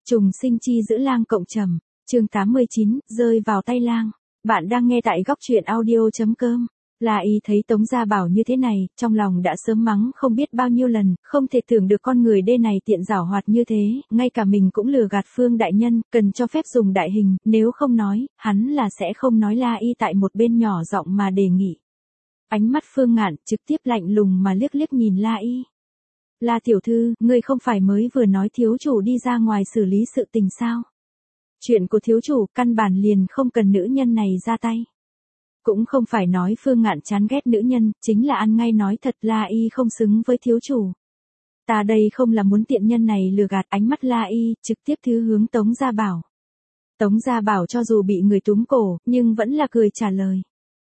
Trùng sinh chi giữ lang cộng trầm, chương 89, rơi vào tay lang. Bạn đang nghe tại góc truyện audio.com. La Y thấy Tống Gia Bảo như thế này, trong lòng đã sớm mắng không biết bao nhiêu lần, không thể tưởng được con người đê này tiện giảo hoạt như thế, ngay cả mình cũng lừa gạt Phương đại nhân, cần cho phép dùng đại hình, nếu không nói, hắn là sẽ không nói. La Y tại một bên nhỏ giọng mà đề nghị. Ánh mắt Phương Ngạn trực tiếp lạnh lùng mà liếc liếc nhìn La Y. La tiểu thư, ngươi không phải mới vừa nói thiếu chủ đi ra ngoài xử lý sự tình sao? Chuyện của thiếu chủ căn bản liền không cần nữ nhân này ra tay. Cũng không phải nói Phương Ngạn chán ghét nữ nhân, chính là ăn ngay nói thật La Y không xứng với thiếu chủ. Ta đây không là muốn tiện nhân này lừa gạt. Ánh mắt La Y trực tiếp thứ hướng Tống Gia Bảo. Tống Gia Bảo cho dù bị người túm cổ, nhưng vẫn là cười trả lời.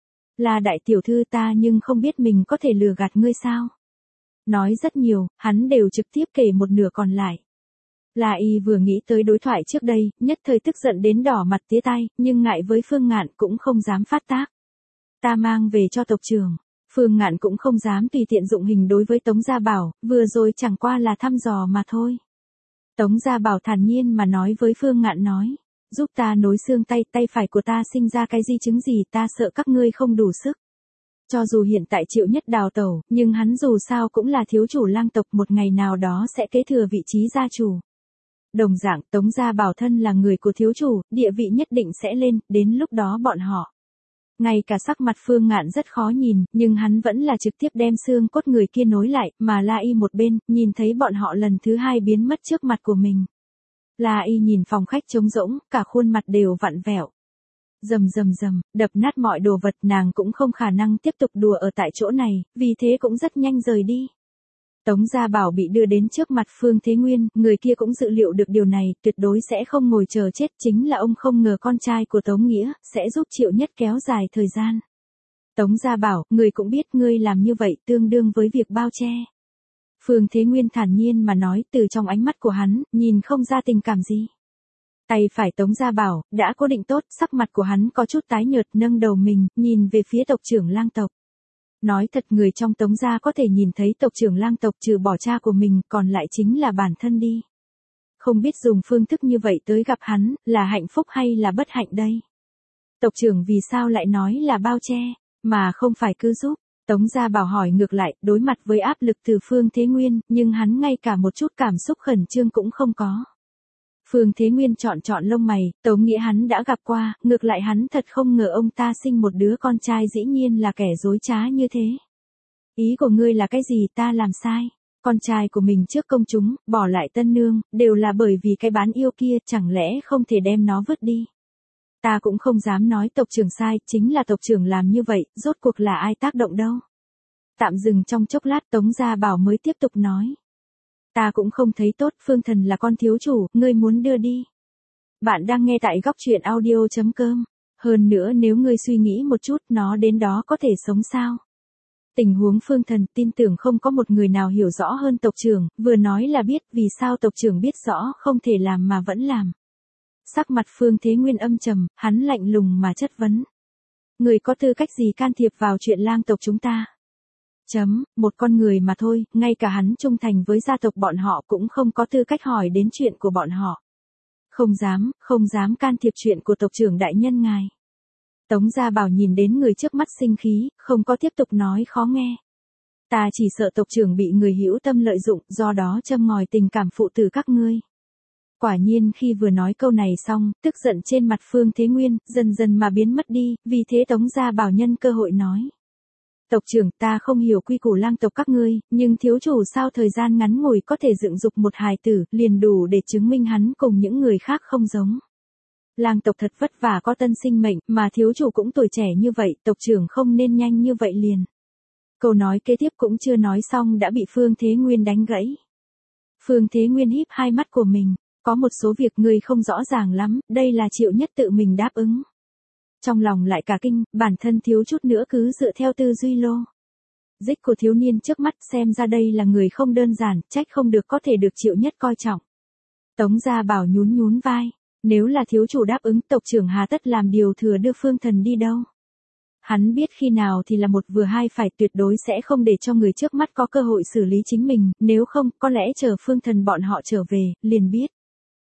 La đại tiểu thư, ta nhưng không biết mình có thể lừa gạt ngươi sao? Nói rất nhiều, hắn đều trực tiếp kể một nửa còn lại. La Y vừa nghĩ tới đối thoại trước đây, nhất thời tức giận đến đỏ mặt tía tai, nhưng ngại với Phương Ngạn cũng không dám phát tác. Ta mang về cho tộc trưởng. Phương Ngạn cũng không dám tùy tiện dụng hình đối với Tống Gia Bảo, vừa rồi chẳng qua là thăm dò mà thôi. Tống Gia Bảo thản nhiên mà nói với Phương Ngạn nói, giúp ta nối xương tay phải của ta sinh ra cái di chứng gì, ta sợ các ngươi không đủ sức. Cho dù hiện tại Triệu Nhất đào tẩu, nhưng hắn dù sao cũng là thiếu chủ lang tộc, một ngày nào đó sẽ kế thừa vị trí gia chủ. Đồng dạng, Tống Gia Bảo thân là người của thiếu chủ, địa vị nhất định sẽ lên, đến lúc đó bọn họ. Ngay cả sắc mặt Phương Ngạn rất khó nhìn, nhưng hắn vẫn là trực tiếp đem xương cốt người kia nối lại, mà La Y một bên, nhìn thấy bọn họ lần thứ hai biến mất trước mặt của mình. La Y nhìn phòng khách trống rỗng, cả khuôn mặt đều vặn vẹo. Rầm, đập nát mọi đồ vật, nàng cũng không khả năng tiếp tục đùa ở tại chỗ này, vì thế cũng rất nhanh rời đi. Tống Gia Bảo bị đưa đến trước mặt Phương Thế Nguyên, người kia cũng dự liệu được điều này, tuyệt đối sẽ không ngồi chờ chết, chính là ông không ngờ con trai của Tống Nghĩa, sẽ giúp Triệu Nhất kéo dài thời gian. Tống Gia Bảo, người cũng biết ngươi làm như vậy tương đương với việc bao che. Phương Thế Nguyên thản nhiên mà nói, từ trong ánh mắt của hắn, nhìn không ra tình cảm gì. Tay phải Tống Gia Bảo, đã cố định tốt, sắc mặt của hắn có chút tái nhợt, nâng đầu mình, nhìn về phía tộc trưởng lang tộc. Nói thật, người trong Tống gia có thể nhìn thấy tộc trưởng lang tộc trừ bỏ cha của mình, còn lại chính là bản thân đi. Không biết dùng phương thức như vậy tới gặp hắn, là hạnh phúc hay là bất hạnh đây? Tộc trưởng vì sao lại nói là bao che, mà không phải cứ giúp? Tống Gia Bảo hỏi ngược lại, đối mặt với áp lực từ Phương Thế Nguyên, nhưng hắn ngay cả một chút cảm xúc khẩn trương cũng không có. Phương Thế Nguyên chọn lông mày, Tống Nghĩa hắn đã gặp qua, ngược lại hắn thật không ngờ ông ta sinh một đứa con trai dĩ nhiên là kẻ dối trá như thế. Ý của ngươi là cái gì, ta làm sai? Con trai của mình trước công chúng, bỏ lại tân nương, đều là bởi vì cái bán yêu kia, chẳng lẽ không thể đem nó vứt đi? Ta cũng không dám nói tộc trưởng sai, chính là tộc trưởng làm như vậy, rốt cuộc là ai tác động đâu? Tạm dừng trong chốc lát, Tống Gia Bảo mới tiếp tục nói. Ta cũng không thấy tốt, Phương Thần là con thiếu chủ, ngươi muốn đưa đi. Bạn đang nghe tại góc truyện audio.com. Hơn nữa nếu ngươi suy nghĩ một chút, nó đến đó có thể sống sao? Tình huống Phương Thần tin tưởng không có một người nào hiểu rõ hơn tộc trưởng, vừa nói là biết, vì sao tộc trưởng biết rõ không thể làm mà vẫn làm. Sắc mặt Phương Thế Nguyên âm trầm, hắn lạnh lùng mà chất vấn. Người có tư cách gì can thiệp vào chuyện lang tộc chúng ta? Một con người mà thôi, ngay cả hắn trung thành với gia tộc bọn họ cũng không có tư cách hỏi đến chuyện của bọn họ. Không dám can thiệp chuyện của tộc trưởng đại nhân ngài. Tống Gia Bảo nhìn đến người trước mắt sinh khí, không có tiếp tục nói khó nghe. Ta chỉ sợ tộc trưởng bị người hữu tâm lợi dụng, do đó châm ngòi tình cảm phụ tử các ngươi. Quả nhiên khi vừa nói câu này xong, tức giận trên mặt Phương Thế Nguyên, dần mà biến mất đi, vì thế Tống Gia Bảo nhân cơ hội nói. Tộc trưởng, ta không hiểu quy củ lang tộc các ngươi, nhưng thiếu chủ sao thời gian ngắn ngủi có thể dựng dục một hài tử, liền đủ để chứng minh hắn cùng những người khác không giống. Lang tộc thật vất vả có tân sinh mệnh, mà thiếu chủ cũng tuổi trẻ như vậy, tộc trưởng không nên nhanh như vậy liền. Câu nói kế tiếp cũng chưa nói xong đã bị Phương Thế Nguyên đánh gãy. Phương Thế Nguyên híp hai mắt của mình, có một số việc ngươi không rõ ràng lắm, đây là Triệu Nhất tự mình đáp ứng. Trong lòng lại cả kinh, bản thân thiếu chút nữa cứ dựa theo tư duy lô. Dích của thiếu niên trước mắt, xem ra đây là người không đơn giản, trách không được có thể được Triệu Nhất coi trọng. Tống Gia Bảo nhún vai, nếu là thiếu chủ đáp ứng, tộc trưởng hà tất làm điều thừa đưa Phương Thần đi đâu. Hắn biết khi nào thì là một vừa hai phải, tuyệt đối sẽ không để cho người trước mắt có cơ hội xử lý chính mình, nếu không, có lẽ chờ Phương Thần bọn họ trở về, liền biết.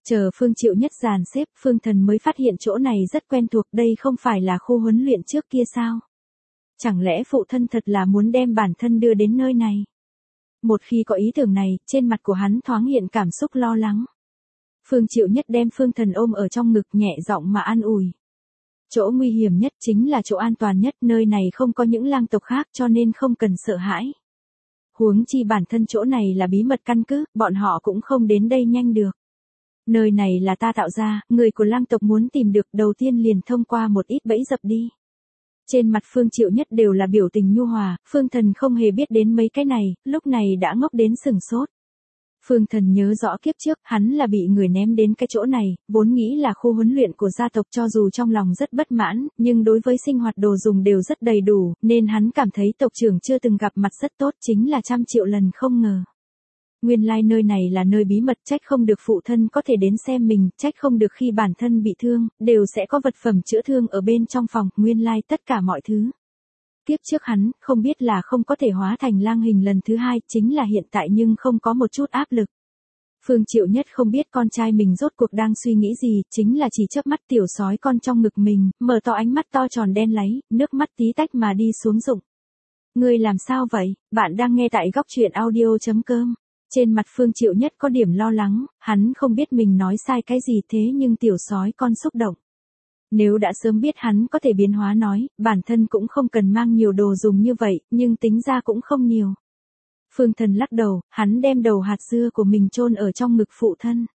Chờ Phương Triệu Nhất dàn xếp, Phương Thần mới phát hiện chỗ này rất quen thuộc, đây không phải là khu huấn luyện trước kia sao? Chẳng lẽ phụ thân thật là muốn đem bản thân đưa đến nơi này? Một khi có ý tưởng này, trên mặt của hắn thoáng hiện cảm xúc lo lắng. Phương Triệu Nhất đem Phương Thần ôm ở trong ngực nhẹ giọng mà an ủi. Chỗ nguy hiểm nhất chính là chỗ an toàn nhất, nơi này không có những lang tộc khác cho nên không cần sợ hãi. Huống chi bản thân chỗ này là bí mật căn cứ, bọn họ cũng không đến đây nhanh được. Nơi này là ta tạo ra, người của lang tộc muốn tìm được đầu tiên liền thông qua một ít bẫy dập đi. Trên mặt Phương Triệu Nhất đều là biểu tình nhu hòa, Phương Thần không hề biết đến mấy cái này, lúc này đã ngốc đến sừng sốt. Phương Thần nhớ rõ kiếp trước, hắn là bị người ném đến cái chỗ này, vốn nghĩ là khu huấn luyện của gia tộc, cho dù trong lòng rất bất mãn, nhưng đối với sinh hoạt đồ dùng đều rất đầy đủ, nên hắn cảm thấy tộc trưởng chưa từng gặp mặt rất tốt, chính là 100 triệu lần không ngờ. Nguyên lai nơi này là nơi bí mật, trách không được phụ thân có thể đến xem mình, trách không được khi bản thân bị thương, đều sẽ có vật phẩm chữa thương ở bên trong phòng, nguyên lai tất cả mọi thứ. Kiếp trước hắn, không biết là không có thể hóa thành lang hình lần thứ hai, chính là hiện tại nhưng không có một chút áp lực. Phương Triệu Nhất không biết con trai mình rốt cuộc đang suy nghĩ gì, chính là chỉ chớp mắt tiểu sói con trong ngực mình, mở to ánh mắt to tròn đen láy, nước mắt tí tách mà đi xuống rụng. Ngươi làm sao vậy? Bạn đang nghe tại góc truyện audio.com. Trên mặt Phương Triệu Nhất có điểm lo lắng, hắn không biết mình nói sai cái gì thế nhưng tiểu sói con xúc động. Nếu đã sớm biết hắn có thể biến hóa nói, bản thân cũng không cần mang nhiều đồ dùng như vậy, nhưng tính ra cũng không nhiều. Phương Thần lắc đầu, hắn đem đầu hạt dưa của mình chôn ở trong ngực phụ thân.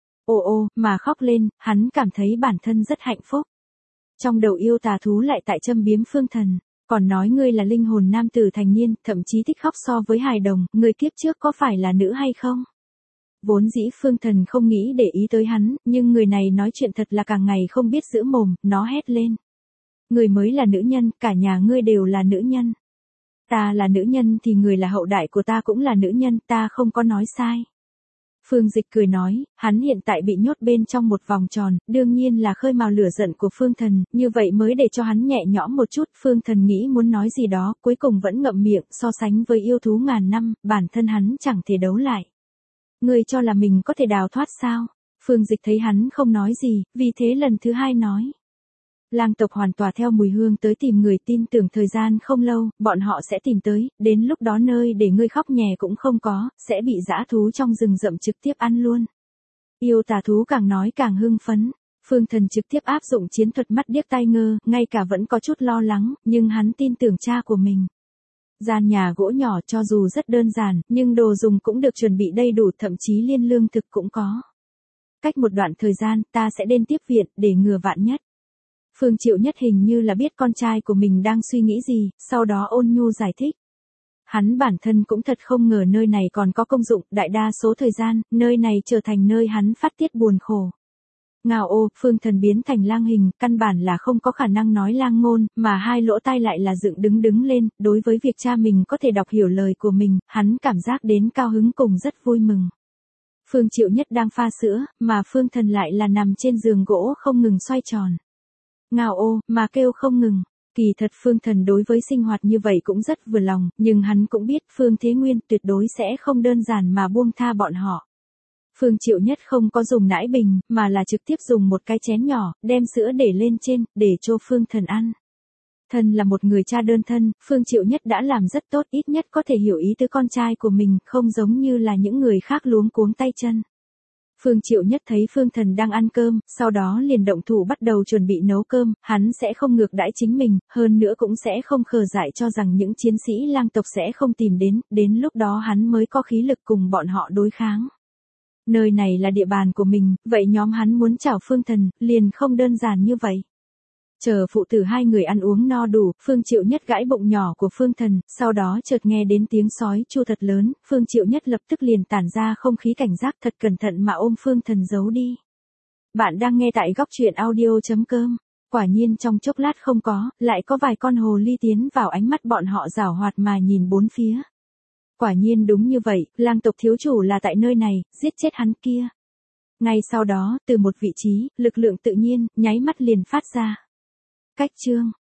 Ồ mà khóc lên, hắn cảm thấy bản thân rất hạnh phúc. Trong đầu yêu tà thú lại tại châm biếm Phương Thần, còn nói ngươi là linh hồn nam tử thành niên, thậm chí thích khóc so với hài đồng, ngươi kiếp trước có phải là nữ hay không? Vốn dĩ Phương Thần không nghĩ để ý tới hắn, nhưng người này nói chuyện thật là càng ngày không biết giữ mồm, nó hét lên. Người mới là nữ nhân, cả nhà ngươi đều là nữ nhân. Ta là nữ nhân thì người là hậu đại của ta cũng là nữ nhân, ta không có nói sai. Phương Dịch cười nói, hắn hiện tại bị nhốt bên trong một vòng tròn, đương nhiên là khơi mào lửa giận của Phương Thần, như vậy mới để cho hắn nhẹ nhõm một chút. Phương Thần nghĩ muốn nói gì đó, cuối cùng vẫn ngậm miệng, so sánh với yêu thú ngàn năm, bản thân hắn chẳng thể đấu lại. Ngươi cho là mình có thể đào thoát sao? Phương Dịch thấy hắn không nói gì, vì thế lần thứ hai nói. Lang tộc hoàn toàn theo mùi hương tới tìm người, tin tưởng thời gian không lâu, bọn họ sẽ tìm tới, đến lúc đó nơi để ngươi khóc nhè cũng không có, sẽ bị dã thú trong rừng rậm trực tiếp ăn luôn. Yêu tà thú càng nói càng hưng phấn, Phương Thần trực tiếp áp dụng chiến thuật mắt điếc tai ngơ, ngay cả vẫn có chút lo lắng, nhưng hắn tin tưởng cha của mình. Gian nhà gỗ nhỏ cho dù rất đơn giản, nhưng đồ dùng cũng được chuẩn bị đầy đủ, thậm chí liên lương thực cũng có. Cách một đoạn thời gian, ta sẽ đến tiếp viện, để ngừa vạn nhất. Phương Triệu Nhất hình như là biết con trai của mình đang suy nghĩ gì, sau đó ôn nhu giải thích. Hắn bản thân cũng thật không ngờ nơi này còn có công dụng, đại đa số thời gian, nơi này trở thành nơi hắn phát tiết buồn khổ. Ngao ô, Phương Thần biến thành lang hình, căn bản là không có khả năng nói lang ngôn, mà hai lỗ tai lại là dựng đứng lên, đối với việc cha mình có thể đọc hiểu lời của mình, hắn cảm giác đến cao hứng cùng rất vui mừng. Phương Triệu Nhất đang pha sữa, mà Phương Thần lại là nằm trên giường gỗ không ngừng xoay tròn. Ngao ô, mà kêu không ngừng. Kỳ thật Phương Thần đối với sinh hoạt như vậy cũng rất vừa lòng, nhưng hắn cũng biết Phương Thế Nguyên tuyệt đối sẽ không đơn giản mà buông tha bọn họ. Phương Triệu Nhất không có dùng nãi bình, mà là trực tiếp dùng một cái chén nhỏ, đem sữa để lên trên, để cho Phương Thần ăn. Thân là một người cha đơn thân, Phương Triệu Nhất đã làm rất tốt, ít nhất có thể hiểu ý tứ con trai của mình, không giống như là những người khác luống cuống tay chân. Phương Triệu Nhất thấy Phương Thần đang ăn cơm, sau đó liền động thủ bắt đầu chuẩn bị nấu cơm, hắn sẽ không ngược đãi chính mình, hơn nữa cũng sẽ không khờ dại cho rằng những chiến sĩ lang tộc sẽ không tìm đến lúc đó hắn mới có khí lực cùng bọn họ đối kháng. Nơi này là địa bàn của mình, vậy nhóm hắn muốn chào Phương Thần, liền không đơn giản như vậy. Chờ phụ tử hai người ăn uống no đủ, Phương Triệu Nhất gãi bụng nhỏ của Phương Thần, sau đó chợt nghe đến tiếng sói chu thật lớn, Phương Triệu Nhất lập tức liền tản ra không khí cảnh giác, thật cẩn thận mà ôm Phương Thần giấu đi. Bạn đang nghe tại góc truyện audio.com. Quả nhiên trong chốc lát không có, lại có vài con hồ ly tiến vào, ánh mắt bọn họ giảo hoạt mà nhìn bốn phía. Quả nhiên đúng như vậy, lang tộc thiếu chủ là tại nơi này, giết chết hắn kia. Ngay sau đó, từ một vị trí, lực lượng tự nhiên, nháy mắt liền phát ra. Cách chương